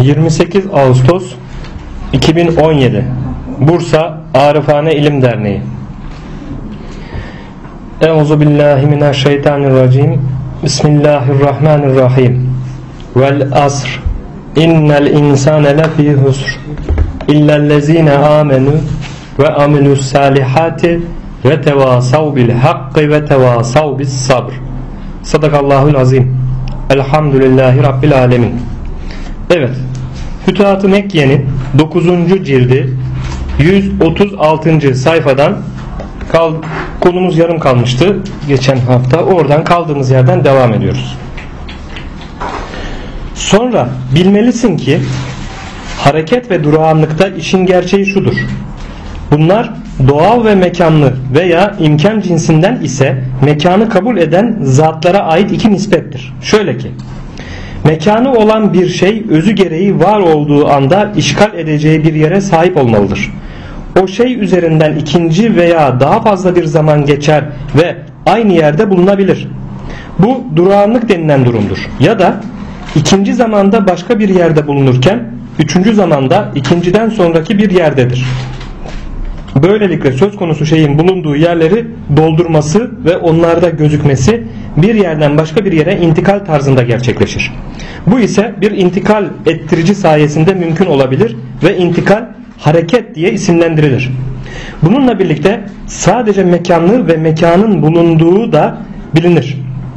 28 Ağustos 2017 Bursa Arifane İlim Derneği. Euzubillahimineşşeytanirracim. Bismillahirrahmanirrahim. Vel asr. İnnel insane lefî husr. İllellezîne âmenû ve amilussâlihâti ve tevâsav bil hakkı ve tevâsav bis sabr. Sadakallahul azim. Elhamdülillahi Rabbil alemin. Evet, Fütuhat-ı Mekke'nin 9. cildi 136. sayfadan konumuz yarım kalmıştı geçen hafta. Oradan kaldığımız yerden devam ediyoruz. Sonra bilmelisin ki hareket ve durağanlıkta işin gerçeği şudur. Bunlar doğal ve mekanlı veya imkan cinsinden ise mekanı kabul eden zatlara ait iki nispettir. Şöyle ki, mekanı olan bir şey özü gereği var olduğu anda işgal edeceği bir yere sahip olmalıdır. O şey üzerinden ikinci veya daha fazla bir zaman geçer ve aynı yerde bulunabilir. Bu durağanlık denilen durumdur. Ya da ikinci zamanda başka bir yerde bulunurken üçüncü zamanda ikinciden sonraki bir yerdedir. Böylelikle söz konusu şeyin bulunduğu yerleri doldurması ve onlarda gözükmesi bir yerden başka bir yere intikal tarzında gerçekleşir. Bu ise bir intikal ettirici sayesinde mümkün olabilir ve intikal hareket diye isimlendirilir. Bununla birlikte sadece mekanlı ve mekanın bulunduğu da bilinir.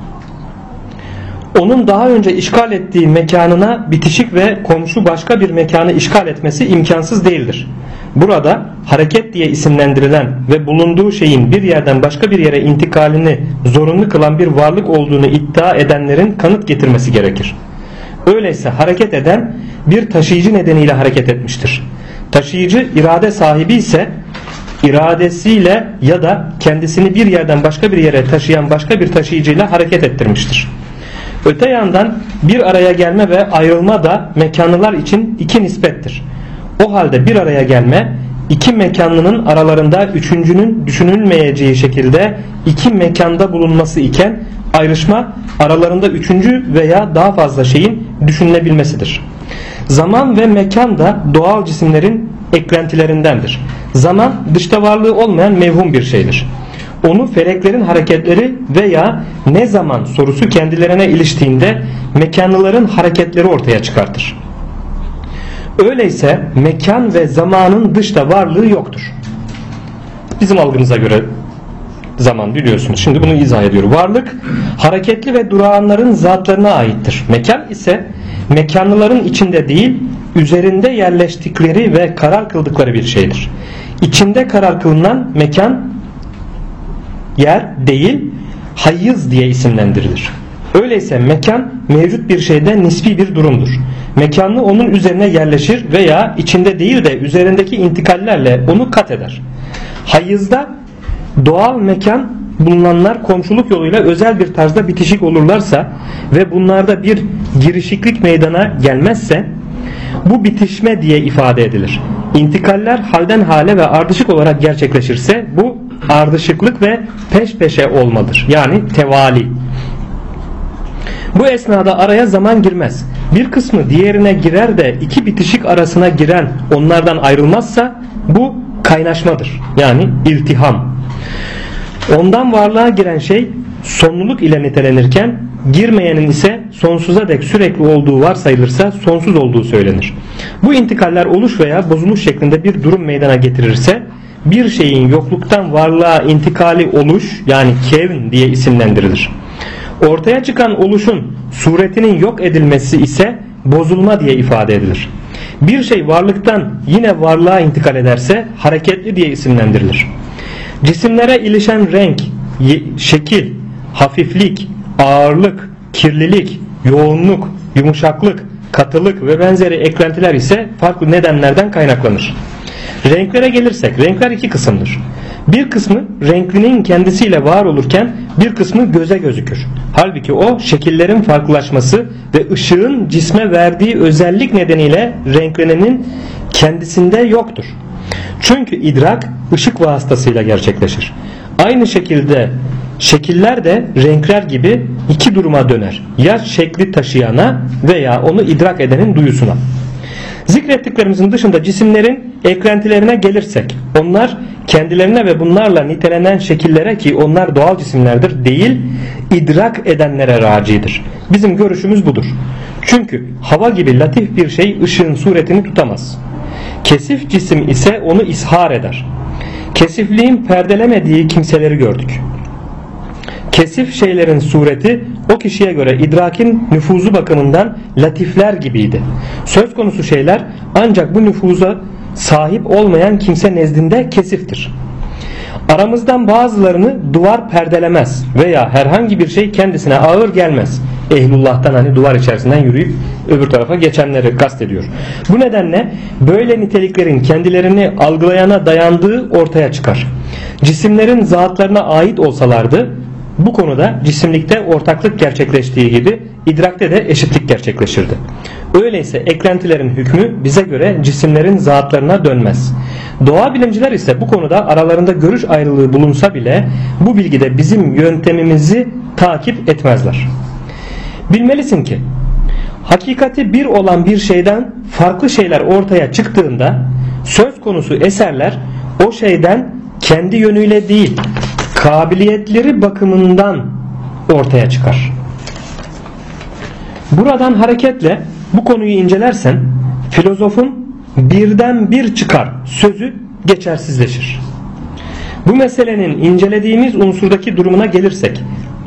Onun daha önce işgal ettiği mekanına bitişik ve komşu başka bir mekanı işgal etmesi imkansız değildir. Burada hareket diye isimlendirilen ve bulunduğu şeyin bir yerden başka bir yere intikalini zorunlu kılan bir varlık olduğunu iddia edenlerin kanıt getirmesi gerekir. Öyleyse hareket eden bir taşıyıcı nedeniyle hareket etmiştir. Taşıyıcı irade sahibi ise iradesiyle ya da kendisini bir yerden başka bir yere taşıyan başka bir taşıyıcıyla hareket ettirmiştir. Öte yandan bir araya gelme ve ayrılma da mekanlılar için iki nispettir. O halde bir araya gelme iki mekanlının aralarında üçüncünün düşünülmeyeceği şekilde iki mekanda bulunması iken ayrışma aralarında üçüncü veya daha fazla şeyin düşünülebilmesidir. Zaman ve mekan da doğal cisimlerin eklentilerindendir. Zaman dışta varlığı olmayan mevhum bir şeydir. Onu feleklerin hareketleri veya ne zaman sorusu kendilerine iliştiğinde mekanlıların hareketleri ortaya çıkartır. Öyleyse mekan ve zamanın dışta varlığı yoktur. Bizim algımıza göre zaman biliyorsunuz. Şimdi bunu izah ediyorum. Varlık hareketli ve durağanların zatlarına aittir. Mekan ise mekanlıların içinde değil, üzerinde yerleştikleri ve karar kıldıkları bir şeydir. İçinde karar kılınan mekan yer değil, hayız diye isimlendirilir. Öyleyse mekan mevcut bir şeyde nispi bir durumdur. Mekanlı onun üzerine yerleşir veya içinde değil de üzerindeki intikallerle onu kat eder. Hayızda doğal mekan bulunanlar komşuluk yoluyla özel bir tarzda bitişik olurlarsa ve bunlarda bir girişiklik meydana gelmezse bu bitişme diye ifade edilir. İntikaller halden hale ve ardışık olarak gerçekleşirse bu ardışıklık ve peş peşe olmadır. Yani tevali. Bu esnada araya zaman girmez. Bir kısmı diğerine girer de iki bitişik arasına giren onlardan ayrılmazsa bu kaynaşmadır. Yani iltiham. Ondan varlığa giren şey sonluluk ile nitelenirken girmeyenin ise sonsuza dek sürekli olduğu varsayılırsa sonsuz olduğu söylenir. Bu intikaller oluş veya bozuluş şeklinde bir durum meydana getirirse bir şeyin yokluktan varlığa intikali oluş yani kevn diye isimlendirilir. Ortaya çıkan oluşun suretinin yok edilmesi ise bozulma diye ifade edilir. Bir şey varlıktan yine varlığa intikal ederse hareketli diye isimlendirilir. Cisimlere ilişen renk, şekil, hafiflik, ağırlık, kirlilik, yoğunluk, yumuşaklık, katılık ve benzeri eklentiler ise farklı nedenlerden kaynaklanır. Renklere gelirsek, renkler iki kısımdır. Bir kısmı renklinin kendisiyle var olurken bir kısmı göze gözükür. Halbuki o şekillerin farklılaşması ve ışığın cisme verdiği özellik nedeniyle renklenenin kendisinde yoktur. Çünkü idrak ışık vasıtasıyla gerçekleşir. Aynı şekilde şekiller de renkler gibi iki duruma döner. Ya şekli taşıyana veya onu idrak edenin duyusuna. Zikrettiklerimizin dışında cisimlerin eklentilerine gelirsek, onlar kendilerine ve bunlarla nitelenen şekillere, ki onlar doğal cisimlerdir, değil idrak edenlere racidir. Bizim görüşümüz budur. Çünkü hava gibi latif bir şey ışığın suretini tutamaz. Kesif cisim ise onu ishar eder. Kesifliğin perdelemediği kimseleri gördük. Kesif şeylerin sureti o kişiye göre idrakin nüfuzu bakımından latifler gibiydi. Söz konusu şeyler ancak bu nüfuza sahip olmayan kimse nezdinde kesiftir. Aramızdan bazılarını duvar perdelemez veya herhangi bir şey kendisine ağır gelmez. Ehlullah'tan, hani duvar içerisinden yürüyüp öbür tarafa geçenleri kastediyor. Bu nedenle böyle niteliklerin kendilerini algılayana dayandığı ortaya çıkar. Cisimlerin zatlarına ait olsalardı bu konuda cisimlikte ortaklık gerçekleştiği gibi idrakte de eşitlik gerçekleşirdi. Öyleyse eklentilerin hükmü bize göre cisimlerin zatlarına dönmez. Doğa bilimciler ise bu konuda aralarında görüş ayrılığı bulunsa bile bu bilgide bizim yöntemimizi takip etmezler. Bilmelisin ki hakikati bir olan bir şeyden farklı şeyler ortaya çıktığında söz konusu eserler o şeyden kendi yönüyle değil, kabiliyetleri bakımından ortaya çıkar. Buradan hareketle bu konuyu incelersen filozofun birden bir çıkar sözü geçersizleşir. Bu meselenin incelediğimiz unsurdaki durumuna gelirsek,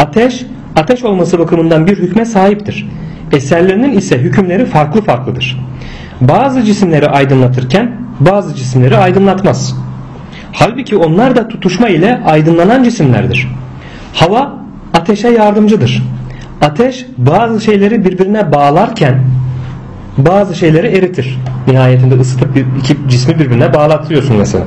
ateş olması bakımından bir hükme sahiptir. Eserlerinin ise hükümleri farklı farklıdır. Bazı cisimleri aydınlatırken bazı cisimleri aydınlatmaz. Halbuki onlar da tutuşma ile aydınlanan cisimlerdir. Hava ateşe yardımcıdır. Ateş bazı şeyleri birbirine bağlarken bazı şeyleri eritir. Nihayetinde ısıtıp iki cismi birbirine bağlatıyorsun mesela.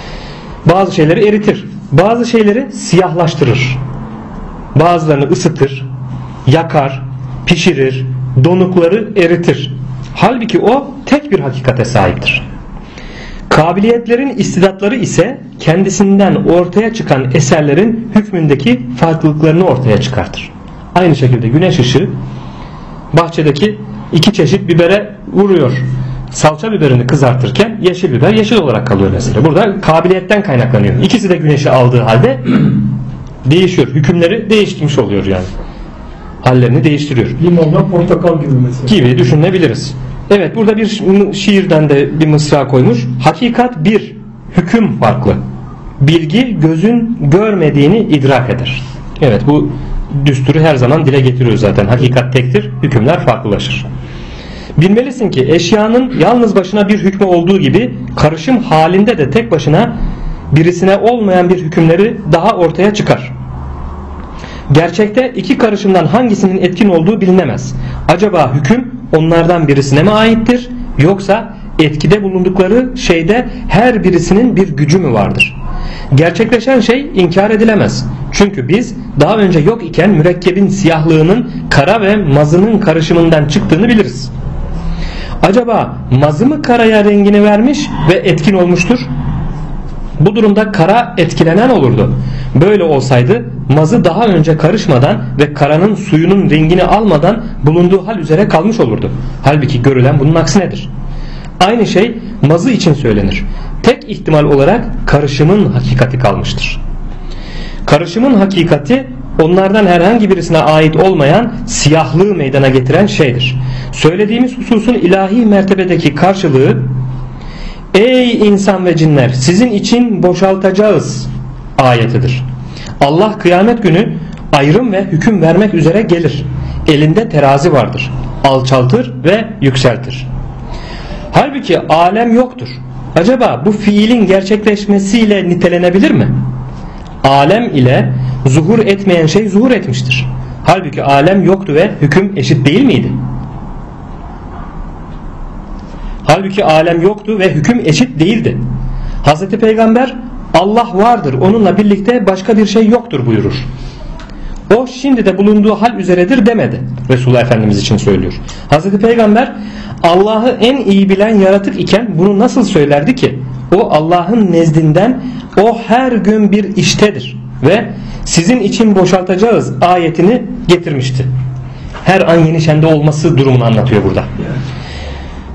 Bazı şeyleri eritir. Bazı şeyleri siyahlaştırır. Bazılarını ısıtır, yakar, pişirir, donukları eritir. Halbuki o tek bir hakikate sahiptir. Kabiliyetlerin istidatları ise kendisinden ortaya çıkan eserlerin hükmündeki farklılıklarını ortaya çıkartır. Aynı şekilde güneş ışığı bahçedeki iki çeşit bibere vuruyor. Salça biberini kızartırken yeşil biber yeşil olarak kalıyor mesela. Burada kabiliyetten kaynaklanıyor. İkisi de güneşi aldığı halde değişiyor. Hükümleri değişmiş oluyor yani. Hallerini değiştiriyor. Limonla portakal gibi mesela. Gibi düşünebiliriz. Evet, burada bir şiirden de bir mısra koymuş. Hakikat bir, hüküm farklı. Bilgi gözün görmediğini idrak eder. Evet, bu düsturu her zaman dile getiriyor zaten. Hakikat tektir, hükümler farklılaşır. Bilmelisin ki eşyanın yalnız başına bir hükmü olduğu gibi karışım halinde de tek başına birisine olmayan bir hükümleri daha ortaya çıkar. Gerçekte iki karışımdan hangisinin etkin olduğu bilinemez. Acaba hüküm onlardan birisine mi aittir, yoksa etkide bulundukları şeyde her birisinin bir gücü mü vardır? Gerçekleşen şey inkar edilemez. Çünkü biz daha önce yok iken mürekkebin siyahlığının kara ve mazının karışımından çıktığını biliriz. Acaba mazı mı karaya rengini vermiş ve etkin olmuştur? Bu durumda kara etkilenen olurdu. Böyle olsaydı mazı daha önce karışmadan ve karanın suyunun rengini almadan bulunduğu hal üzere kalmış olurdu. Halbuki görülen bunun aksinedir. Aynı şey mazı için söylenir. Tek ihtimal olarak karışımın hakikati kalmıştır. Karışımın hakikati onlardan herhangi birisine ait olmayan siyahlığı meydana getiren şeydir. Söylediğimiz hususun ilahi mertebedeki karşılığı, ey insan ve cinler sizin için boşaltacağız ayetidir. Allah kıyamet günü ayrım ve hüküm vermek üzere gelir. Elinde terazi vardır. Alçaltır ve yükseltir. Halbuki alem yoktur. Acaba bu fiilin gerçekleşmesiyle nitelenebilir mi? Alem ile zuhur etmeyen şey zuhur etmiştir. Halbuki alem yoktu ve hüküm eşit değil miydi? Halbuki alem yoktu ve hüküm eşit değildi. Hazreti Peygamber Allah vardır, onunla birlikte başka bir şey yoktur buyurur. O şimdi de bulunduğu hal üzeredir demedi. Resulullah Efendimiz için söylüyor. Hazreti Peygamber Allah'ı en iyi bilen yaratık iken bunu nasıl söylerdi ki? O Allah'ın nezdinden o her gün bir iştedir ve sizin için boşaltacağız ayetini getirmişti. Her an yenişende olması durumunu anlatıyor burada.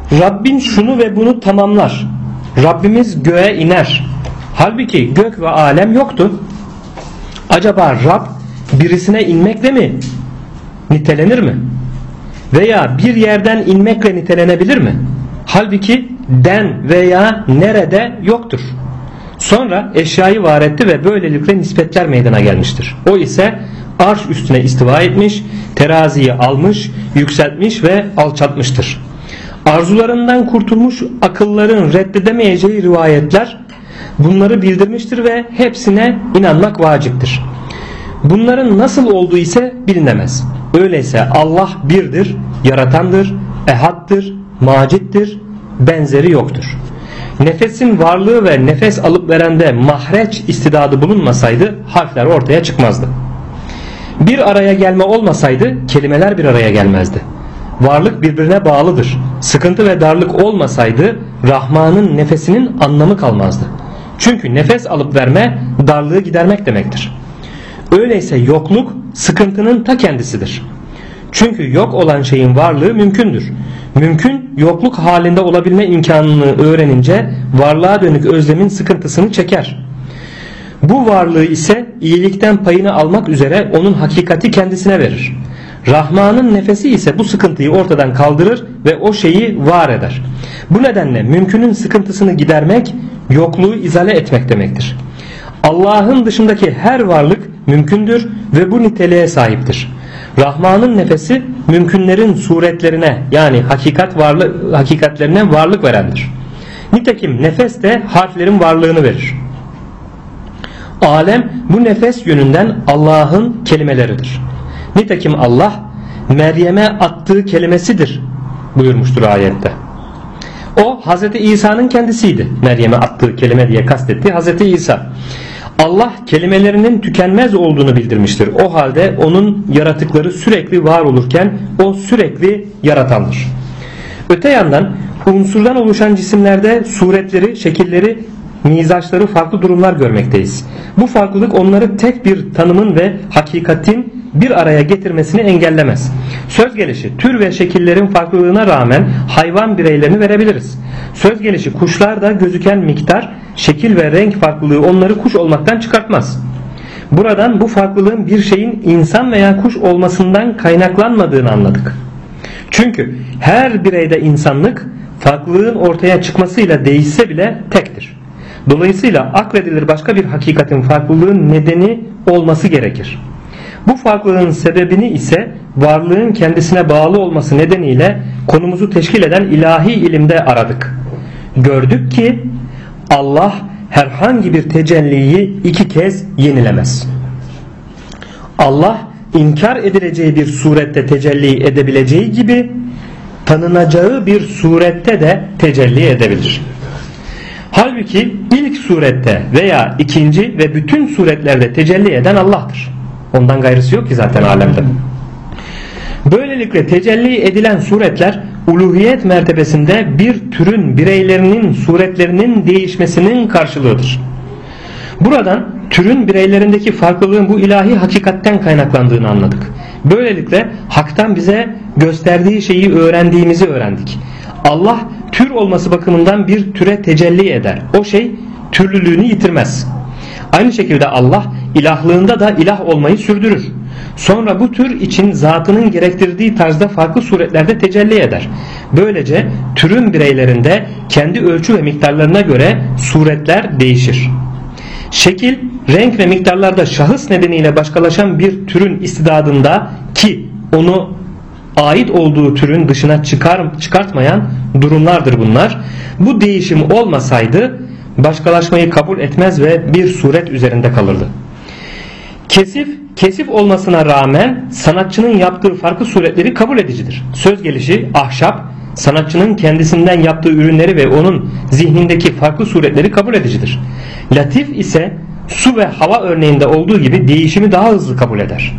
Rabbin şunu ve bunu tamamlar. Rabbimiz göğe iner. Halbuki gök ve alem yoktu. Acaba Rab birisine inmekle mi nitelenir mi? Veya bir yerden inmekle nitelenebilir mi? Halbuki den veya nerede yoktur. Sonra eşyayı var etti ve böylelikle nispetler meydana gelmiştir. O ise arş üstüne istiva etmiş, teraziyi almış, yükseltmiş ve alçaltmıştır. Arzularından kurtulmuş akılların reddedemeyeceği rivayetler bunları bildirmiştir ve hepsine inanmak vaciptir. Bunların nasıl olduğu ise bilinemez. Öyleyse Allah birdir, yaratandır, ehattır, macittir, benzeri yoktur. Nefesin varlığı ve nefes alıp verende mahreç istidadı bulunmasaydı harfler ortaya çıkmazdı. Bir araya gelme olmasaydı kelimeler bir araya gelmezdi. Varlık birbirine bağlıdır. Sıkıntı ve darlık olmasaydı Rahman'ın nefesinin anlamı kalmazdı. Çünkü nefes alıp verme darlığı gidermek demektir. Öyleyse yokluk sıkıntının ta kendisidir. Çünkü yok olan şeyin varlığı mümkündür. Mümkün yokluk halinde olabilme imkanını öğrenince varlığa dönük özlemin sıkıntısını çeker. Bu varlığı ise iyilikten payını almak üzere onun hakikati kendisine verir. Rahman'ın nefesi ise bu sıkıntıyı ortadan kaldırır ve o şeyi var eder. Bu nedenle mümkünün sıkıntısını gidermek, yokluğu izale etmek demektir. Allah'ın dışındaki her varlık mümkündür ve bu niteliğe sahiptir. Rahman'ın nefesi mümkünlerin suretlerine yani hakikatlerine varlık verendir. Nitekim nefes de harflerin varlığını verir. Alem bu nefes yönünden Allah'ın kelimeleridir. Nitekim Allah Meryem'e attığı kelimesidir buyurmuştur ayette. O Hazreti İsa'nın kendisiydi. Meryem'e attığı kelime diye kastettiği Hazreti İsa. Allah kelimelerinin tükenmez olduğunu bildirmiştir. O halde onun yaratıkları sürekli var olurken o sürekli yaratandır. Öte yandan unsurdan oluşan cisimlerde suretleri, şekilleri, mizaçları farklı durumlar görmekteyiz. Bu farklılık onları tek bir tanımın ve hakikatin bir araya getirmesini engellemez. Söz gelişi tür ve şekillerin farklılığına rağmen hayvan bireylerini verebiliriz. Söz gelişi kuşlarda gözüken miktar, şekil ve renk farklılığı onları kuş olmaktan çıkartmaz. Buradan bu farklılığın bir şeyin insan veya kuş olmasından kaynaklanmadığını anladık. Çünkü her bireyde insanlık farklılığın ortaya çıkmasıyla değişse bile tektir. Dolayısıyla akledilir başka bir hakikatin farklılığın nedeni olması gerekir. Bu farklılığın sebebini ise varlığın kendisine bağlı olması nedeniyle konumuzu teşkil eden ilahi ilimde aradık. Gördük ki Allah herhangi bir tecelliyi iki kez yenilemez. Allah inkar edileceği bir surette tecelli edebileceği gibi tanınacağı bir surette de tecelli edebilir. Halbuki ilk surette veya ikinci ve bütün suretlerde tecelli eden Allah'tır. Ondan gayrısı yok ki zaten alemde. Böylelikle tecelli edilen suretler uluhiyet mertebesinde bir türün bireylerinin suretlerinin değişmesinin karşılığıdır. Buradan türün bireylerindeki farklılığın bu ilahi hakikatten kaynaklandığını anladık. Böylelikle haktan bize gösterdiği şeyi öğrendiğimizi öğrendik. Allah tür olması bakımından bir türe tecelli eder. O şey türlülüğünü yitirmez. Aynı şekilde Allah ilahlığında da ilah olmayı sürdürür. Sonra bu tür için zatının gerektirdiği tarzda farklı suretlerde tecelli eder. Böylece türün bireylerinde kendi ölçü ve miktarlarına göre suretler değişir. Şekil, renk ve miktarlarda şahıs nedeniyle başkalaşan bir türün istidadında ki onu ait olduğu türün dışına çıkartmayan durumlardır bunlar. Bu değişim olmasaydı başkalaşmayı kabul etmez ve bir suret üzerinde kalırdı. Kesif olmasına rağmen sanatçının yaptığı farklı suretleri kabul edicidir. Söz gelişi ahşap sanatçının kendisinden yaptığı ürünleri ve onun zihnindeki farklı suretleri kabul edicidir. Latif ise su ve hava örneğinde olduğu gibi değişimi daha hızlı kabul eder.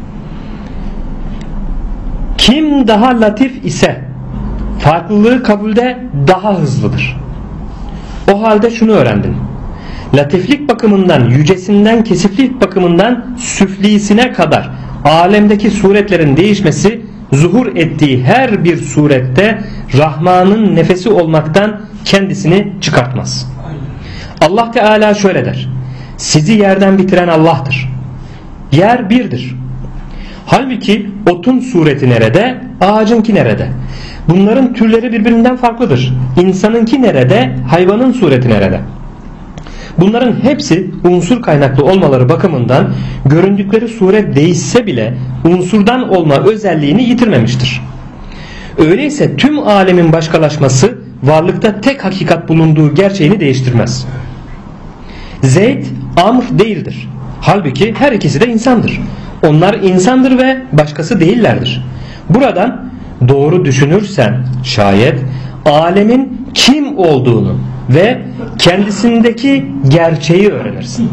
Kim daha latif ise farklılığı kabulde daha hızlıdır. O halde şunu öğrendin. Latiflik bakımından yücesinden kesiflik bakımından süflisine kadar alemdeki suretlerin değişmesi zuhur ettiği her bir surette Rahman'ın nefesi olmaktan kendisini çıkartmaz. Allah Teala şöyle der: sizi yerden bitiren Allah'tır. Yer birdir. Halbuki otun sureti nerede, ağacınki nerede? Bunların türleri birbirinden farklıdır. İnsanınki nerede, hayvanın sureti nerede? Bunların hepsi unsur kaynaklı olmaları bakımından göründükleri suret değişse bile unsurdan olma özelliğini yitirmemiştir. Öyleyse tüm alemin başkalaşması varlıkta tek hakikat bulunduğu gerçeğini değiştirmez. Zeyd Amr değildir. Halbuki her ikisi de insandır. Onlar insandır ve başkası değillerdir. Buradan doğru düşünürsen şayet alemin kim olduğunu ve kendisindeki gerçeği öğrenirsin.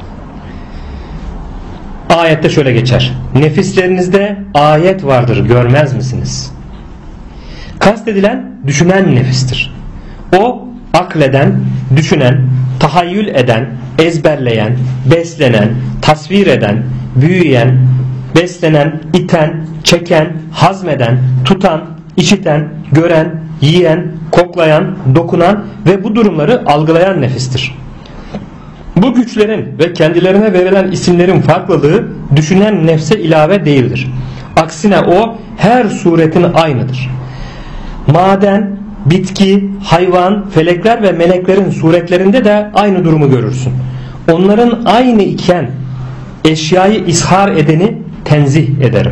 Ayette şöyle geçer: nefislerinizde ayet vardır, görmez misiniz? Kastedilen düşünen nefistir. O akleden, düşünen, tahayyül eden, ezberleyen, beslenen, tasvir eden, büyüyen, beslenen, iten, çeken, hazmeden, tutan, işiten, gören, yiyen, koklayan, dokunan ve bu durumları algılayan nefistir. Bu güçlerin ve kendilerine verilen isimlerin farklılığı düşünen nefse ilave değildir. Aksine o her suretin aynıdır. Maden, bitki, hayvan, felekler ve meleklerin suretlerinde de aynı durumu görürsün. Onların aynı iken eşyayı ishar edeni tenzih ederim.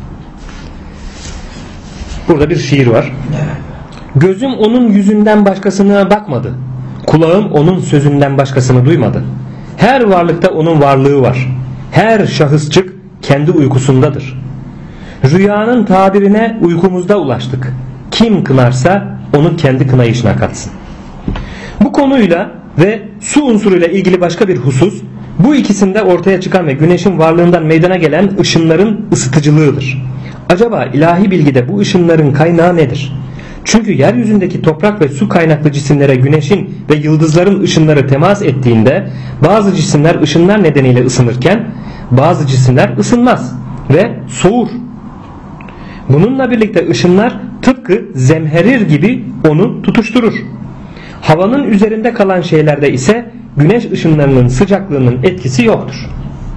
Burada bir şiir var. Gözüm onun yüzünden başkasına bakmadı. Kulağım onun sözünden başkasını duymadı. Her varlıkta onun varlığı var. Her şahısçık kendi uykusundadır. Rüyanın tabirine uykumuzda ulaştık. Kim kınarsa onu kendi kınayışına katsın. Bu konuyla ve su unsuruyla ilgili başka bir husus, bu ikisinde ortaya çıkan ve güneşin varlığından meydana gelen ışınların ısıtıcılığıdır. Acaba ilahi bilgide bu ışınların kaynağı nedir? Çünkü yeryüzündeki toprak ve su kaynaklı cisimlere güneşin ve yıldızların ışınları temas ettiğinde bazı cisimler ışınlar nedeniyle ısınırken bazı cisimler ısınmaz ve soğur. Bununla birlikte ışınlar tıpkı zemherir gibi onu tutuşturur. Havanın üzerinde kalan şeylerde ise güneş ışınlarının sıcaklığının etkisi yoktur.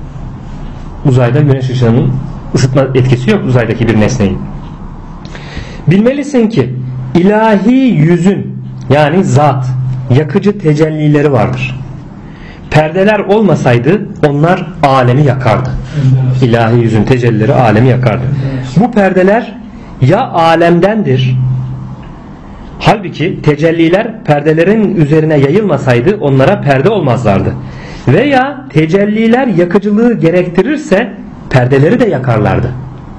Uzayda güneş ışınının ısıtma etkisi yok uzaydaki bir nesneyin. Bilmelisin ki ilahi yüzün yani zat yakıcı tecellileri vardır. Perdeler olmasaydı onlar alemi yakardı. İlahi yüzün tecellileri alemi yakardı. Bu perdeler ya alemdendir. Halbuki tecelliler perdelerin üzerine yayılmasaydı onlara perde olmazlardı. Veya tecelliler yakıcılığı gerektirirse perdeleri de yakarlardı.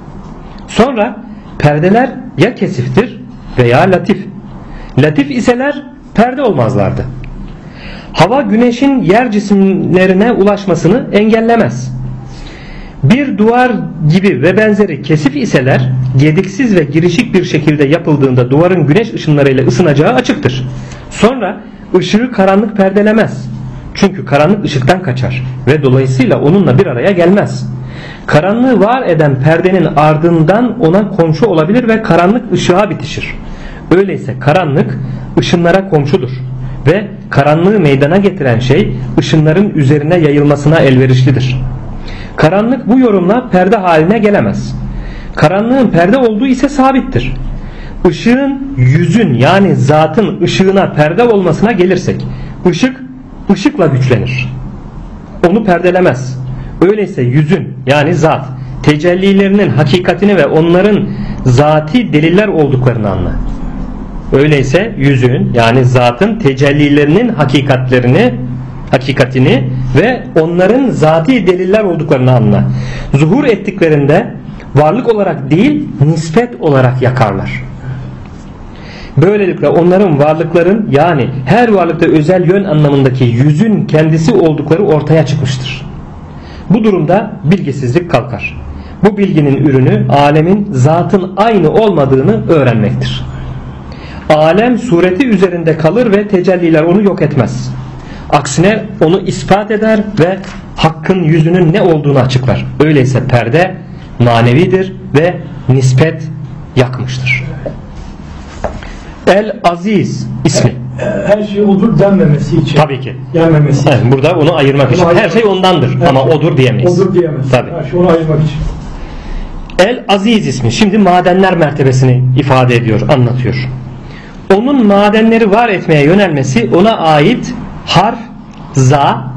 Sonra perdeler ya kesiftir veya latif. Latif iseler perde olmazlardı. Hava güneşin yer cisimlerine ulaşmasını engellemez. Bir duvar gibi ve benzeri kesif iseler gediksiz ve girişik bir şekilde yapıldığında duvarın güneş ışınlarıyla ısınacağı açıktır. Sonra ışığı karanlık perdelemez. Çünkü karanlık ışıktan kaçar ve dolayısıyla onunla bir araya gelmez. Karanlığı var eden perdenin ardından ona komşu olabilir ve karanlık ışığa bitişir. Öyleyse karanlık ışınlara komşudur ve karanlığı meydana getiren şey ışınların üzerine yayılmasına elverişlidir. Karanlık bu yorumla perde haline gelemez. Karanlığın perde olduğu ise sabittir. Işığın yüzün yani zatın ışığına perde olmasına gelirsek, ışık ışıkla güçlenir. Onu perdelemez. Öyleyse yüzün yani zat tecellilerinin hakikatini ve onların zati deliller olduklarını anla. Öyleyse yüzün yani zatın tecellilerinin hakikatini ve onların zati deliller olduklarını anla. Zuhur ettiklerinde varlık olarak değil nispet olarak yakarlar. Böylelikle onların varlıkların yani her varlıkta özel yön anlamındaki yüzün kendisi oldukları ortaya çıkmıştır. Bu durumda bilgisizlik kalkar. Bu bilginin ürünü alemin zatın aynı olmadığını öğrenmektir. Alem sureti üzerinde kalır ve tecelliler onu yok etmez. Aksine onu ispat eder ve hakkın yüzünün ne olduğunu açıklar. Öyleyse perde manevidir ve nispet yakmıştır. El Aziz ismi. Her şey odur denmemesi için. Tabii ki. Gelmemesi için. Evet, burada onu ayırmak için. Her şey ondandır ama odur diyemeyiz. Odur diyemeyiz. Tabii. Her şey onu ayırmak için. El Aziz ismi şimdi madenler mertebesini ifade ediyor, anlatıyor. Onun madenleri var etmeye yönelmesi ona ait harf zı,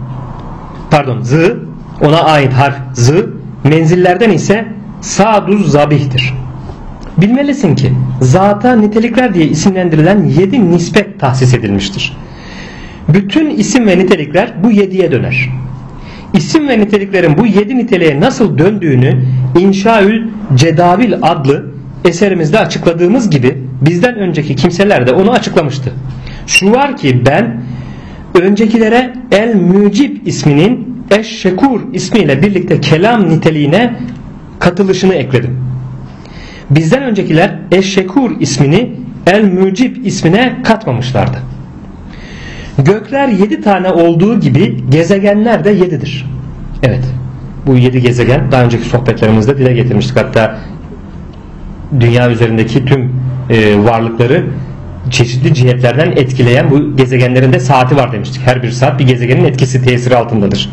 ona ait harf zı, menzillerden ise saduz zabihtir. Bilmelisin ki zata nitelikler diye isimlendirilen 7 nispet tahsis edilmiştir. Bütün isim ve nitelikler bu 7'ye döner. İsim ve niteliklerin bu 7 niteliğe nasıl döndüğünü İnşaül Cedavil adlı eserimizde açıkladığımız gibi bizden önceki kimseler de onu açıklamıştı. Şu var ki ben öncekilere El Mücib isminin Eşşekur ismiyle birlikte kelam niteliğine katılışını ekledim. Bizden öncekiler Eşşekur ismini El Mücib ismine katmamışlardı. Gökler 7 tane olduğu gibi gezegenler de 7'dir. Evet, bu 7 gezegen daha önceki sohbetlerimizde dile getirmiştik. Hatta dünya üzerindeki tüm varlıkları çeşitli cihetlerden etkileyen bu gezegenlerin de saati var demiştik. Her bir saat bir gezegenin etkisi, tesiri altındadır.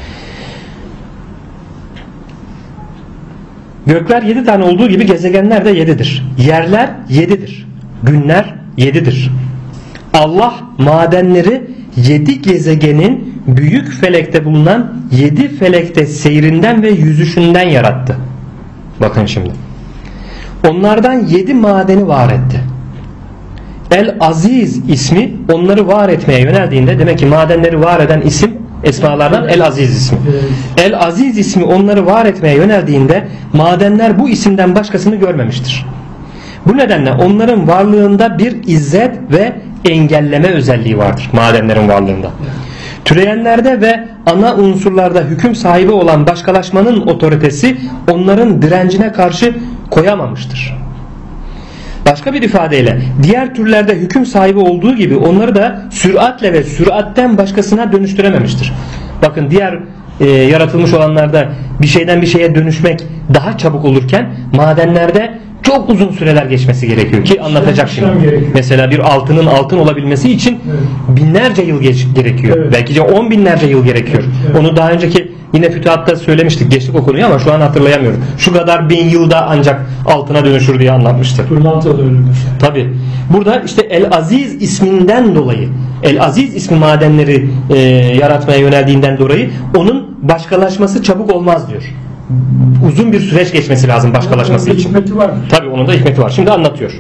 Gökler 7 tane olduğu gibi gezegenler de 7'dir. Yerler 7'dir. Günler 7'dir. Allah madenleri 7 gezegenin büyük felekte bulunan 7 felekte seyrinden ve yüzüşünden yarattı. Bakın şimdi. Onlardan 7 madeni var etti. El Aziz ismi onları var etmeye yöneldiğinde, demek ki madenleri var eden isim esmalardan El Aziz ismi. El Aziz ismi onları var etmeye yöneldiğinde madenler bu isimden başkasını görmemiştir. Bu nedenle onların varlığında bir izzet ve engelleme özelliği vardır madenlerin varlığında. Türeyenlerde ve ana unsurlarda hüküm sahibi olan başkalaşmanın otoritesi onların direncine karşı koyamamıştır. Başka bir ifadeyle diğer türlerde hüküm sahibi olduğu gibi onları da süratle ve süratten başkasına dönüştürememiştir. Bakın diğer yaratılmış olanlarda bir şeyden bir şeye dönüşmek daha çabuk olurken madenlerde çok uzun süreler geçmesi gerekiyor ki anlatacak şimdi. Mesela bir altının altın olabilmesi için binlerce yıl gerekiyor. Evet. Belki de 10 binlerce yıl gerekiyor. Evet. Onu daha önceki yine fütuhatta söylemiştik. Geçtik o konuyu ama şu an hatırlayamıyorum. Şu kadar bin yılda ancak altına dönüşür diye anlatmıştık. Pırlanta da öyle mesela. Tabii. Burada işte El Aziz isminden dolayı, El Aziz ismi madenleri yaratmaya yöneldiğinden dolayı onun başkalaşması çabuk olmaz diyor. Uzun bir süreç geçmesi lazım başkalaşması için. Hikmeti var. Tabii onun da hikmeti var. Şimdi anlatıyor.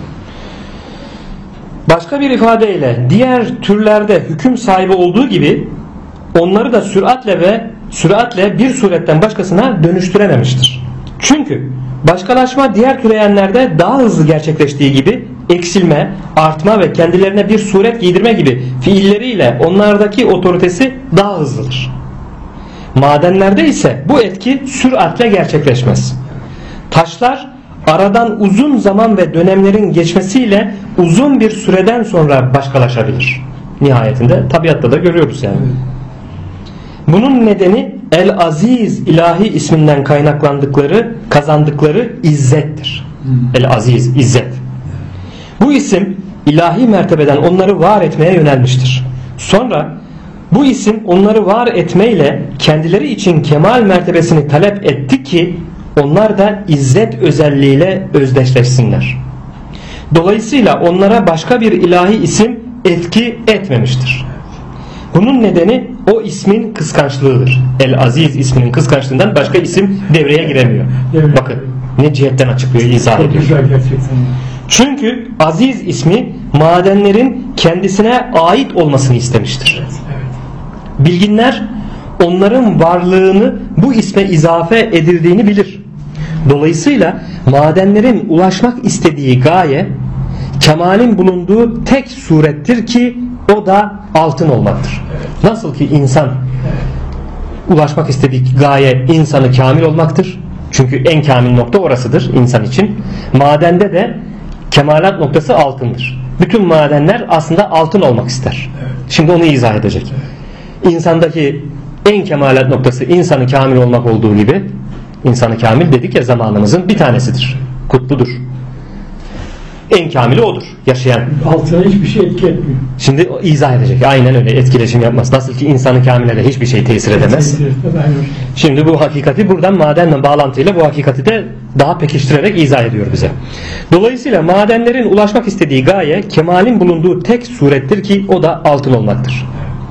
Başka bir ifadeyle diğer türlerde hüküm sahibi olduğu gibi onları da süratle bir suretten başkasına dönüştürememiştir. Çünkü başkalaşma diğer türeyenlerde daha hızlı gerçekleştiği gibi eksilme, artma ve kendilerine bir suret giydirme gibi fiilleriyle onlardaki otoritesi daha hızlıdır. Madenlerde ise bu etki süratle gerçekleşmez. Taşlar aradan uzun zaman ve dönemlerin geçmesiyle uzun bir süreden sonra başkalaşabilir. Nihayetinde tabiatta da görüyoruz yani. Bunun nedeni El Aziz ilahi isminden kazandıkları izzettir. El Aziz, izzet. Bu isim ilahi mertebeden onları var etmeye yönelmiştir. Sonra bu isim onları var etmeyle kendileri için kemal mertebesini talep etti ki onlar da izzet özelliğiyle özdeşleşsinler. Dolayısıyla onlara başka bir ilahi isim etki etmemiştir. Bunun nedeni o ismin kıskançlığıdır. El Aziz isminin kıskançlığından başka isim devreye giremiyor. Bakın ne cihetten açıklıyor, izah ediyor. Çünkü Aziz ismi madenlerin kendisine ait olmasını istemiştir. Bilginler onların varlığını bu isme izafe edildiğini bilir. Dolayısıyla madenlerin ulaşmak istediği gaye kemalin bulunduğu tek surettir ki o da altın olmaktır. Nasıl ki insan ulaşmak istediği gaye insanı kamil olmaktır. Çünkü en kamil nokta orasıdır insan için. Madende de kemalat noktası altındır. Bütün madenler aslında altın olmak ister. Şimdi onu izah edecek. İnsandaki en kemalat noktası insanı kamil olmak olduğu gibi İnsanı kamil dedik ya, zamanımızın bir tanesidir. Kutludur. En kamili odur. Yaşayan. Altına hiçbir şey etki etmiyor. Şimdi izah edecek. Aynen öyle. Etkileşim yapmaz. Nasıl ki insanı kamile de hiçbir şey tesir edemez. Şimdi bu hakikati buradan madenle bağlantıyla bu hakikati de daha pekiştirerek izah ediyor bize. Dolayısıyla madenlerin ulaşmak istediği gaye kemalin bulunduğu tek surettir ki o da altın olmaktır.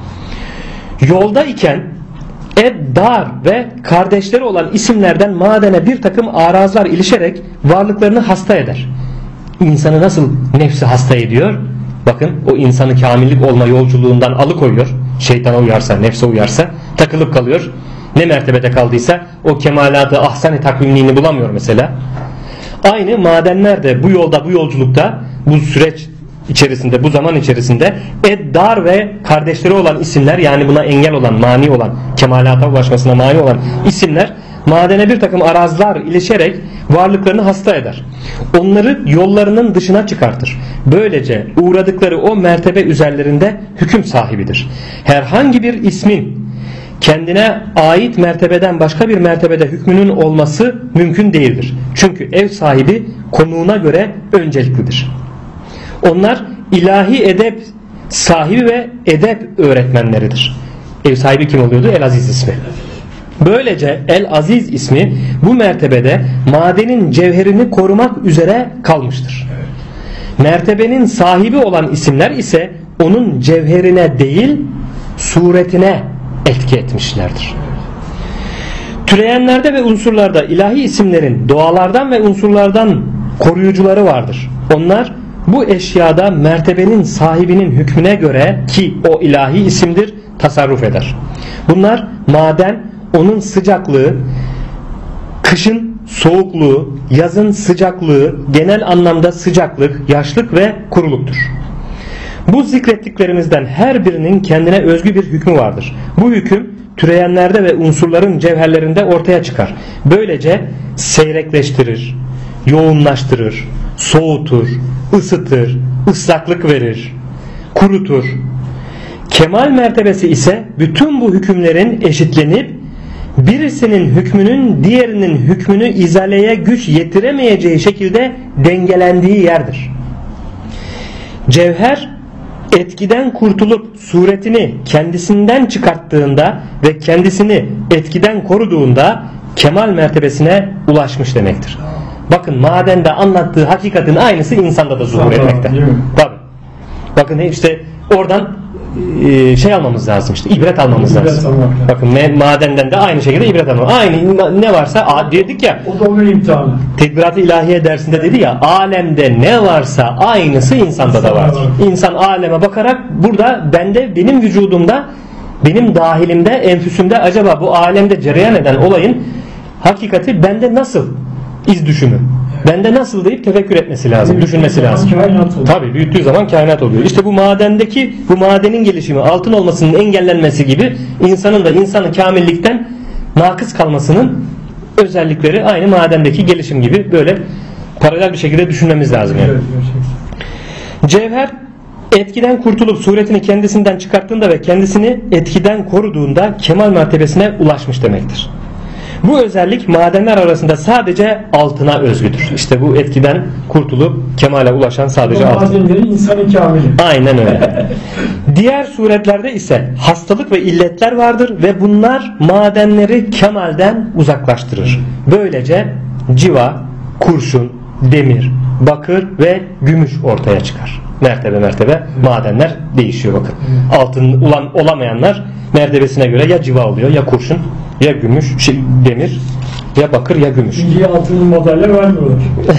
Yolda iken Eddar ve kardeşleri olan isimlerden madene bir takım arazlar ilişerek varlıklarını hasta eder. İnsanı nasıl nefsi hasta ediyor? Bakın, o insanı kamillik olma yolculuğundan alıkoyuyor. Şeytana uyarsa, nefse uyarsa takılıp kalıyor. Ne mertebede kaldıysa o kemalatı, ahsan-ı takvimliğini bulamıyor mesela. Aynı madenler de bu yolda, bu yolculukta, bu süreç içerisinde, bu zaman içerisinde Eddar ve kardeşleri olan isimler, yani buna engel olan, mani olan, kemalata ulaşmasına mani olan isimler madene bir takım arazlar ilişerek varlıklarını hasta eder. Onları yollarının dışına çıkartır. Böylece uğradıkları o mertebe üzerlerinde hüküm sahibidir. Herhangi bir ismin kendine ait mertebeden başka bir mertebede hükmünün olması mümkün değildir. Çünkü ev sahibi konuğuna göre önceliklidir. Onlar ilahi edep sahibi ve edep öğretmenleridir. Ev sahibi kim oluyordu? El Aziz ismi. Böylece El Aziz ismi bu mertebede madenin cevherini korumak üzere kalmıştır. Mertebenin sahibi olan isimler ise onun cevherine değil suretine etki etmişlerdir. Türeyenlerde ve unsurlarda ilahi isimlerin doğalardan ve unsurlardan koruyucuları vardır. Onlar bu eşyada mertebenin sahibinin hükmüne göre, ki o ilahi isimdir, tasarruf eder. Bunlar maden, onun sıcaklığı, kışın soğukluğu, yazın sıcaklığı, genel anlamda sıcaklık, yaşlık ve kuruluktur. Bu zikrettiklerimizden her birinin kendine özgü bir hükmü vardır. Bu hüküm türeyenlerde ve unsurların cevherlerinde ortaya çıkar. Böylece seyrekleştirir, yoğunlaştırır, soğutur, ısıtır, ıslaklık verir, kurutur. Kemal mertebesi ise bütün bu hükümlerin eşitlenip birisinin hükmünün diğerinin hükmünü izaleye güç yetiremeyeceği şekilde dengelendiği yerdir. Cevher etkiden kurtulup suretini kendisinden çıkarttığında ve kendisini etkiden koruduğunda kemal mertebesine ulaşmış demektir. Bakın, madende anlattığı hakikatin aynısı insanda da zuhur etmekte. Tabii. Bakın işte oradan şey almamız lazım, işte ibret almamız lazım. Bakın madenden de aynı şekilde ibret almamız. Aynı ne varsa dedik ya. O da onun imtihanı. Tedbirat-ı İlahiye dersinde dedi ya, alemde ne varsa aynısı insanda da vardır. İnsan aleme bakarak burada bende, benim vücudumda, benim dahilimde, enfüsümde acaba bu alemde cereyan eden olayın hakikati bende nasıl iz düşümü? Bende nasıl deyip tefekkür etmesi lazım, düşünmesi lazım. Tabii, büyüttüğü zaman kainat oluyor. İşte bu madenin gelişimi, altın olmasının engellenmesi gibi insanın da insanın kamillikten nakıs kalmasının özellikleri aynı madendeki gelişim gibi, böyle paralel bir şekilde düşünmemiz lazım yani. Cevher etkiden kurtulup suretini kendisinden çıkarttığında ve kendisini etkiden koruduğunda kemal mertebesine ulaşmış demektir. Bu özellik madenler arasında sadece altına özgüdür. İşte bu etkiden kurtulup kemale ulaşan sadece altın. Madenlerin insanı kamili. Aynen öyle. Diğer suretlerde ise hastalık ve illetler vardır ve bunlar madenleri kemalden uzaklaştırır. Böylece civa, kurşun, demir, bakır ve gümüş ortaya çıkar. Mertebe mertebe madenler değişiyor bakın. Altın olamayanlar mertebesine göre ya civa oluyor, ya kurşun, ya gümüş, demir, ya bakır, ya gümüş. İnci altının modeller var mı?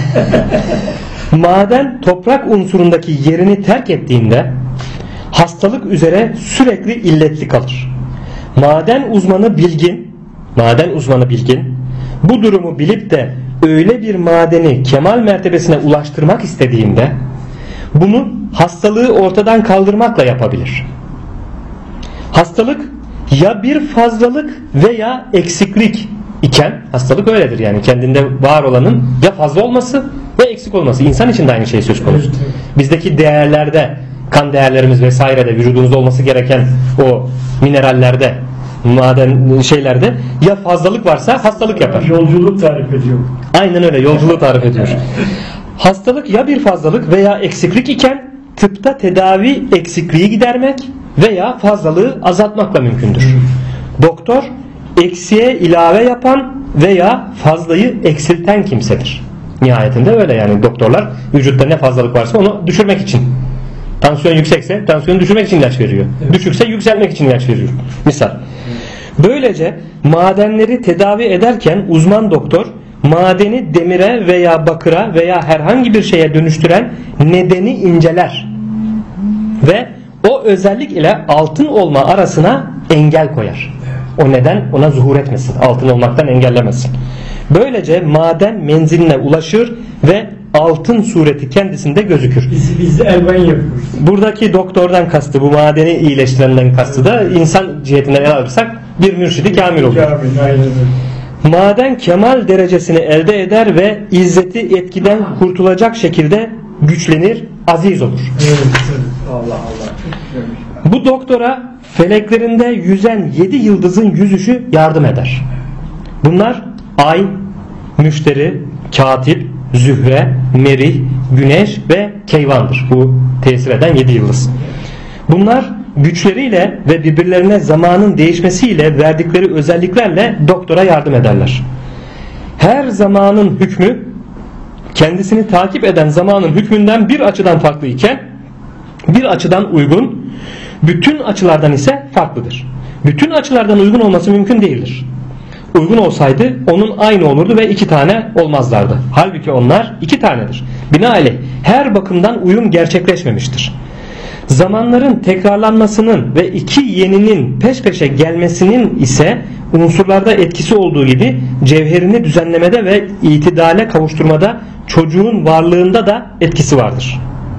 Maden toprak unsurundaki yerini terk ettiğinde hastalık üzere sürekli illetli kalır. Maden uzmanı bilgin bu durumu bilip de öyle bir madeni kemal mertebesine ulaştırmak istediğinde bunu hastalığı ortadan kaldırmakla yapabilir. Hastalık ya bir fazlalık veya eksiklik iken, hastalık öyledir yani, kendinde var olanın ya fazla olması ya eksik olması. İnsan için de aynı şey söz konusu. Bizdeki değerlerde, kan değerlerimiz vesairede, vücudumuzda olması gereken o minerallerde maden şeylerde. Ya fazlalık varsa hastalık yapar. Yolculuk tarif ediyor. Aynen öyle, yolculuğu tarif ediyor. Hastalık ya bir fazlalık veya eksiklik iken tıpta tedavi eksikliği gidermek veya fazlalığı azaltmakla mümkündür. Doktor eksiğe ilave yapan veya fazlayı eksilten kimsedir. Nihayetinde öyle, yani doktorlar vücutta ne fazlalık varsa onu düşürmek için. Tansiyon yüksekse tansiyonu düşürmek için ilaç veriyor. Evet. Düşükse yükseltmek için ilaç veriyor. Misal. Böylece madenleri tedavi ederken uzman doktor madeni demire veya bakıra veya herhangi bir şeye dönüştüren nedeni inceler ve o özellik ile altın olma arasına engel koyar. O neden ona zuhur etmesin, altın olmaktan engellemesin. Böylece maden menziline ulaşır ve altın sureti kendisinde gözükür. Biz de elben yapıyoruz. Buradaki doktordan kastı, bu madeni iyileştirenden kastı da insan cihetinden ele alırsak bir mürşidi kamil olur. Maden kemal derecesini elde eder ve izzeti etkiden kurtulacak şekilde güçlenir, aziz olur. Evet. Allah Allah. Bu doktora feleklerinde yüzen 7 yıldızın yüzüşü yardım eder. Bunlar Ay, Müşteri, Katip, Zühre, Merih, Güneş ve Keyvan'dır. Bu tesir eden 7 yıldız. Bunlar güçleriyle ve birbirlerine zamanın değişmesiyle verdikleri özelliklerle doktora yardım ederler. Her zamanın hükmü kendisini takip eden zamanın hükmünden bir açıdan farklı iken bir açıdan uygun, bütün açılardan ise farklıdır. Bütün açılardan uygun olması mümkün değildir. Uygun olsaydı onun aynı olurdu ve 2 tane olmazlardı. Halbuki onlar 2 tanedir. Binaenaleyh her bakımdan uyum gerçekleşmemiştir. Zamanların tekrarlanmasının ve 2 yeninin peş peşe gelmesinin ise unsurlarda etkisi olduğu gibi cevherini düzenlemede ve itidale kavuşturmada çocuğun varlığında da etkisi vardır.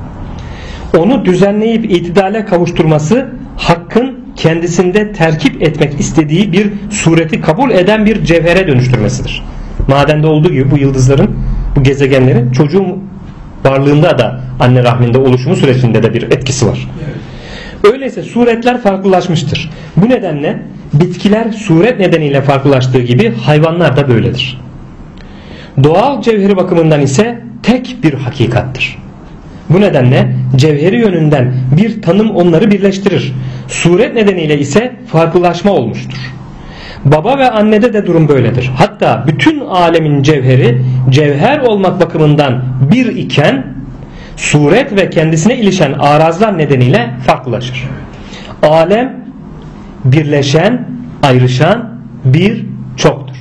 Onu düzenleyip itidale kavuşturması Hakk'ın kendisinde terkip etmek istediği bir sureti kabul eden bir cevhere dönüştürmesidir. Madende olduğu gibi bu yıldızların, bu gezegenlerin çocuğun varlığında da anne rahminde oluşumu sürecinde de bir etkisi var. Öyleyse suretler farklılaşmıştır. Bu nedenle bitkiler suret nedeniyle farklılaştığı gibi hayvanlar da böyledir. Doğal cevheri bakımından ise tek bir hakikattır. Bu nedenle cevheri yönünden bir tanım onları birleştirir. Suret nedeniyle ise farklılaşma olmuştur. Baba ve annede de durum böyledir. Hatta bütün alemin cevheri cevher olmak bakımından bir iken suret ve kendisine ilişen arazlar nedeniyle farklılaşır. Alem birleşen, ayrışan bir çoktur.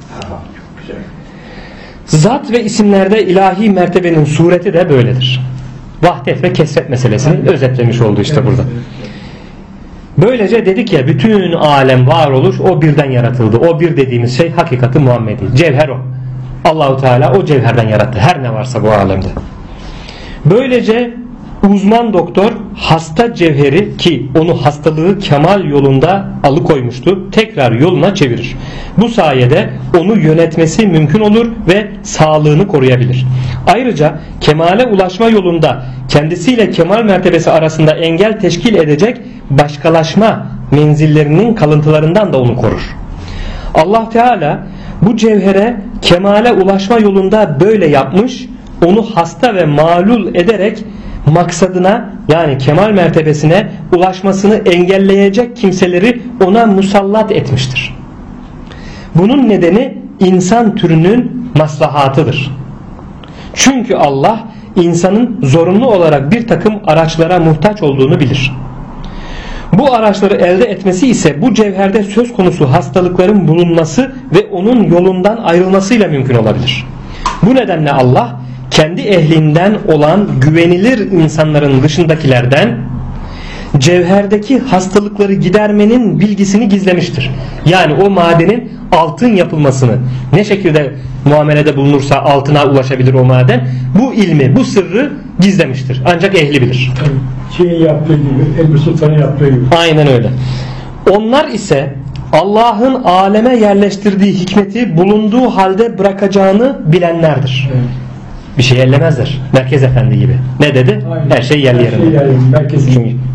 Zat ve isimlerde ilahi mertebenin sureti de böyledir. Vahdet ve kesret meselesini özetlemiş oldu işte burada. Böylece dedik ya, bütün alem varoluş o birden yaratıldı. O bir dediğimiz şey hakikati Muhammedi. Cevher o. Allahu Teala o cevherden yarattı her ne varsa bu alemde. Böylece uzman doktor hasta cevheri, ki onu hastalığı kemal yolunda alıkoymuştu, tekrar yoluna çevirir. Bu sayede onu yönetmesi mümkün olur ve sağlığını koruyabilir. Ayrıca kemale ulaşma yolunda kendisiyle kemal mertebesi arasında engel teşkil edecek başkalaşma menzillerinin kalıntılarından da onu korur. Allah Teala bu cevhere kemale ulaşma yolunda böyle yapmış, onu hasta ve malul ederek maksadına, yani kemal mertebesine ulaşmasını engelleyecek kimseleri ona musallat etmiştir. Bunun nedeni insan türünün maslahatıdır. Çünkü Allah insanın zorunlu olarak bir takım araçlara muhtaç olduğunu bilir. Bu araçları elde etmesi ise bu cevherde söz konusu hastalıkların bulunması ve onun yolundan ayrılmasıyla mümkün olabilir. Bu nedenle Allah kendi ehlinden olan güvenilir insanların dışındakilerden cevherdeki hastalıkları gidermenin bilgisini gizlemiştir. Yani o madenin altın yapılmasını, ne şekilde muamelede bulunursa altına ulaşabilir o maden, bu ilmi, bu sırrı gizlemiştir. Ancak ehli bilir. Şeyi yaptığı gibi, Ebu Sultan'ın yaptığı gibi. Aynen öyle. Onlar ise Allah'ın aleme yerleştirdiği hikmeti bulunduğu halde bırakacağını bilenlerdir. Evet. Bir şey ellemezler. Merkez Efendi gibi. Ne dedi? Aynen. Her şey yerli yerinde.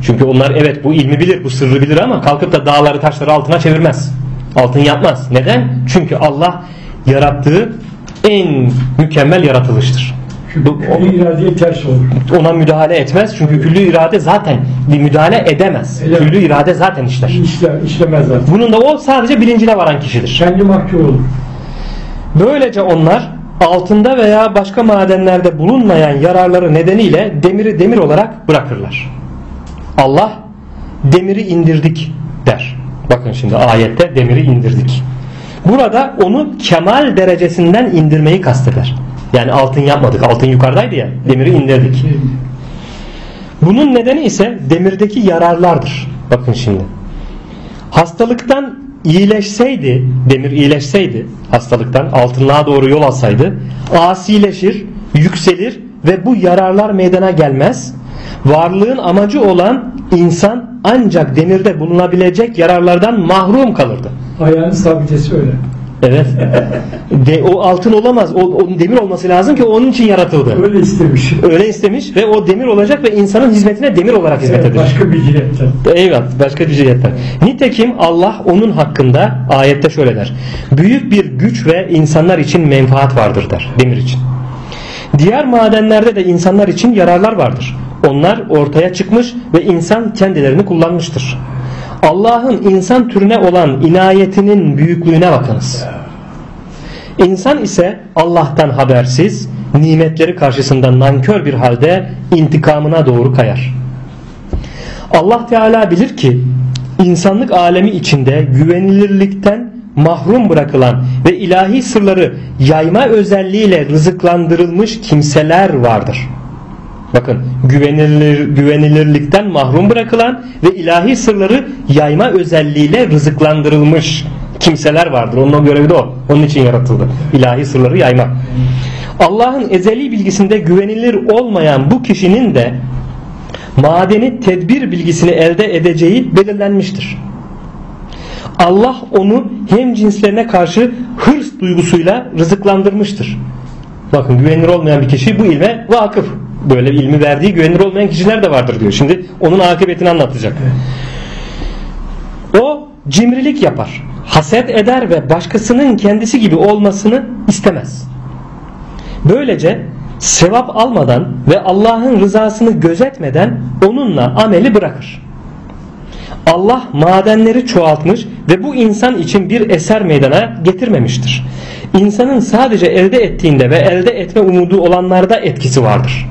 Çünkü onlar evet bu ilmi bilir, bu sırrı bilir ama kalkıp da dağları taşları altına çevirmez. Altın yapmaz. Neden? Çünkü Allah yarattığı en mükemmel yaratılıştır. Külli iradeye ters olur. Ona müdahale etmez. Çünkü küllü irade zaten bir müdahale edemez. Küllü irade zaten işler. İşlemez zaten. Bunun da o sadece bilincine varan kişidir. Kendi mahkum olur. Böylece onlar altında veya başka madenlerde bulunmayan yararları nedeniyle demiri demir olarak bırakırlar. Allah demiri indirdik der. Bakın şimdi ayette demiri indirdik. Burada onu kemal derecesinden indirmeyi kasteder. Yani altın yapmadık. Altın yukarıdaydı ya. Demiri indirdik. Bunun nedeni ise demirdeki yararlardır. Bakın şimdi. Hastalıktan iyileşseydi, demir iyileşseydi hastalıktan altınlığa doğru yol alsaydı asileşir, yükselir ve bu yararlar meydana gelmez. Varlığın amacı olan insan ancak demirde bulunabilecek yararlardan mahrum kalırdı. Ayağının sabitesi öyle. Evet. O altın olamaz. O demir olması lazım ki onun için yaratıldı. Öyle istemiş. Öyle istemiş ve o demir olacak ve insanın hizmetine demir olarak hizmet edecek. Başka bir cihetten. Eyvallah. Başka bir cihetten. Nitekim Allah onun hakkında ayette şöyle der. Büyük bir güç ve insanlar için menfaat vardır der. Demir için. Diğer madenlerde de insanlar için yararlar vardır. Onlar ortaya çıkmış ve insan kendilerini kullanmıştır. Allah'ın insan türüne olan inayetinin büyüklüğüne bakınız. İnsan ise Allah'tan habersiz, nimetleri karşısında nankör bir halde intikamına doğru kayar. Allah Teala bilir ki insanlık alemi içinde güvenilirlikten mahrum bırakılan ve ilahi sırları yayma özelliğiyle rızıklandırılmış kimseler vardır. Bakın güvenilirlikten mahrum bırakılan ve ilahi sırları yayma özelliğiyle rızıklandırılmış kimseler vardır. Onun görevi de o. Onun için yaratıldı. İlahi sırları yaymak. Allah'ın ezeli bilgisinde güvenilir olmayan bu kişinin de madeni tedbir bilgisini elde edeceği belirlenmiştir. Allah onu hem cinslerine karşı hırs duygusuyla rızıklandırmıştır. Bakın güvenilir olmayan bir kişi bu ilme vakıf. Böyle ilmi verdiği güvenilir olmayan kişiler de vardır diyor. Şimdi onun akıbetini anlatacak. O cimrilik yapar. Haset eder ve başkasının kendisi gibi olmasını istemez. Böylece sevap almadan ve Allah'ın rızasını gözetmeden onunla ameli bırakır. Allah madenleri çoğaltmış ve bu insan için bir eser meydana getirmemiştir. İnsanın sadece elde ettiğinde ve elde etme umudu olanlarda etkisi vardır.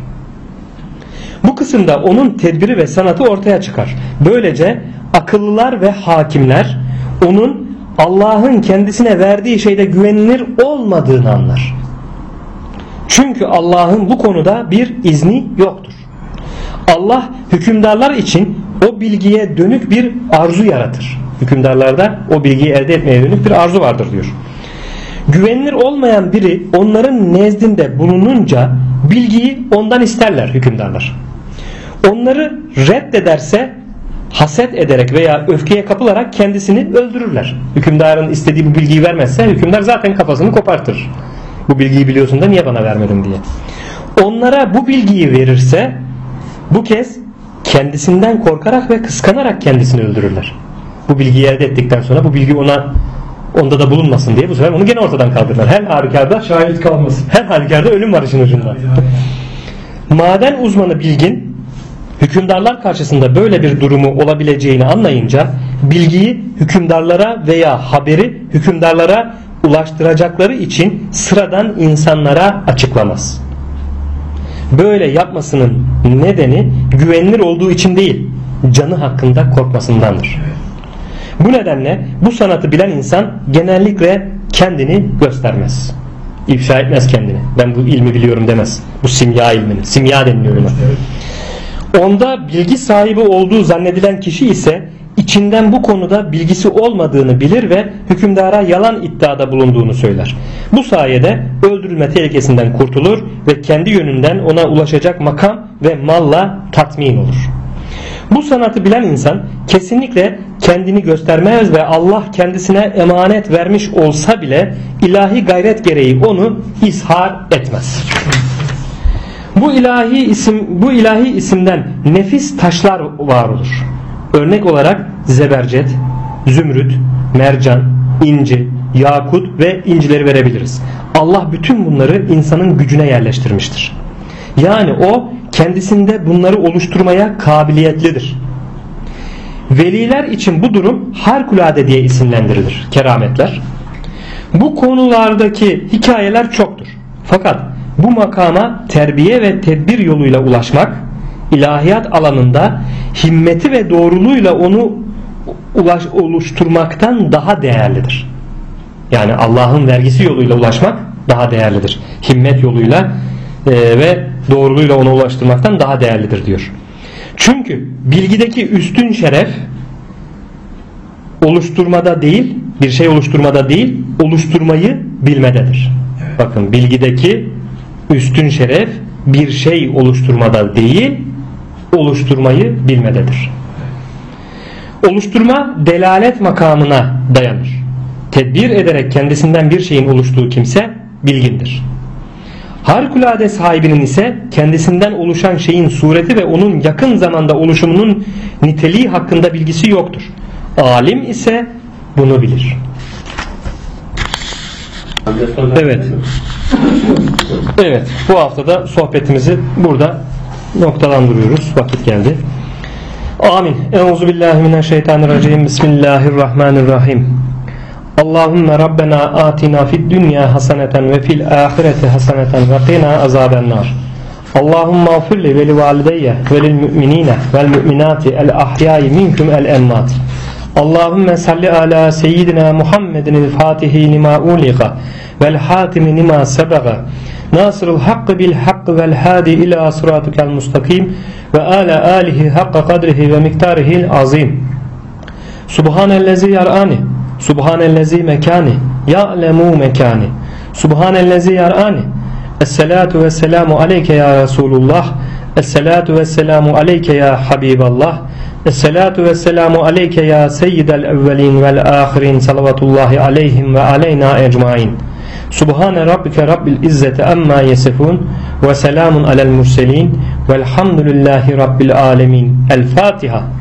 Bu kısımda onun tedbiri ve sanatı ortaya çıkar. Böylece akıllılar ve hakimler onun Allah'ın kendisine verdiği şeyde güvenilir olmadığını anlar. Çünkü Allah'ın bu konuda bir izni yoktur. Allah hükümdarlar için o bilgiye dönük bir arzu yaratır. Hükümdarlarda o bilgiyi elde etmeye dönük bir arzu vardır diyor. Güvenilir olmayan biri onların nezdinde bulununca bilgiyi ondan isterler hükümdarlar. Onları reddederse haset ederek veya öfkeye kapılarak kendisini öldürürler. Hükümdarın istediği bu bilgiyi vermezse hükümdar zaten kafasını kopartır. Bu bilgiyi biliyorsun da niye bana vermedin diye. Onlara bu bilgiyi verirse bu kez kendisinden korkarak ve kıskanarak kendisini öldürürler. Bu bilgiyi elde ettikten sonra bu bilgi onda da bulunmasın diye bu sefer onu gene ortadan kaldırırlar. Her halükarda şahit kalmasın. Her halükarda ölüm var işin ucunda. Maden uzmanı bilgin hükümdarlar karşısında böyle bir durumu olabileceğini anlayınca bilgiyi hükümdarlara veya haberi hükümdarlara ulaştıracakları için sıradan insanlara açıklamaz. Böyle yapmasının nedeni güvenilir olduğu için değil, canı hakkında korkmasındandır. Bu nedenle bu sanatı bilen insan genellikle kendini göstermez. İfşa etmez kendini. Ben bu ilmi biliyorum demez. Bu simya ilmini. Simya deniliyor buna. Onda bilgi sahibi olduğu zannedilen kişi ise içinden bu konuda bilgisi olmadığını bilir ve hükümdara yalan iddiada bulunduğunu söyler. Bu sayede öldürülme tehlikesinden kurtulur ve kendi yönünden ona ulaşacak makam ve malla tatmin olur. Bu sanatı bilen insan kesinlikle kendini göstermez ve Allah kendisine emanet vermiş olsa bile ilahi gayret gereği onu izhar etmez. Bu ilahi isimden nefis taşlar var olur. Örnek olarak zebercet, zümrüt, mercan, inci, yakut ve incileri verebiliriz. Allah bütün bunları insanın gücüne yerleştirmiştir. Yani o kendisinde bunları oluşturmaya kabiliyetlidir. Veliler için bu durum harikulade diye isimlendirilir. Kerametler. Bu konulardaki hikayeler çoktur. Fakat bu makama terbiye ve tedbir yoluyla ulaşmak, ilahiyat alanında himmeti ve doğruluğuyla onu oluşturmaktan daha değerlidir. Yani Allah'ın vergisi yoluyla ulaşmak daha değerlidir. Himmet yoluyla ve doğruluğuyla ona ulaştırmaktan daha değerlidir diyor. Çünkü bilgideki üstün şeref oluşturmada değil, bir şey oluşturmada değil, oluşturmayı bilmededir. Bakın, bilgideki üstün şeref bir şey oluşturmada değil, oluşturmayı bilmededir. Oluşturma delalet makamına dayanır. Tedbir ederek kendisinden bir şeyin oluştuğu kimse bilgindir. Harikulade sahibinin ise kendisinden oluşan şeyin sureti ve onun yakın zamanda oluşumunun niteliği hakkında bilgisi yoktur. Alim ise bunu bilir. Evet. Evet, bu haftada sohbetimizi burada noktalandırıyoruz. Vakit geldi. Amin. Euzubillahimineşşeytanirracim. Bismillahirrahmanirrahim. Allahümme Rabbena atina fid dünya haseneten ve fil ahireti haseneten ve qina azabennar. Allahümme afirli ve li valideyye ve lil müminine vel müminati el ahyai minkum el emmat. Allahümme salli ala seyyidina Muhammedin el fatihi lima uliqa vel hatimi lima sebaga nasırul hakkı bil hakkı vel hadi ila sıratukel mustakim ve ala alihi hakka kadrihi ve miktarihil azim. Subhanellezi yar'ani, subhanellezi mekani, ya'lemu mekani, subhanellezi yar'ani. Esselatu vesselamu aleyke ya Resulullah, esselatu vesselamu aleyke ya Habiballah, esselatu vesselamu aleyke ya seyyidel evvelin vel ahirin, salavatullahi aleyhim ve aleyna ecmain. Subhane rabbike rabbil izzeti amma yesifun ve selamun alel murselin velhamdülillahi rabbil alemin. El Fatiha.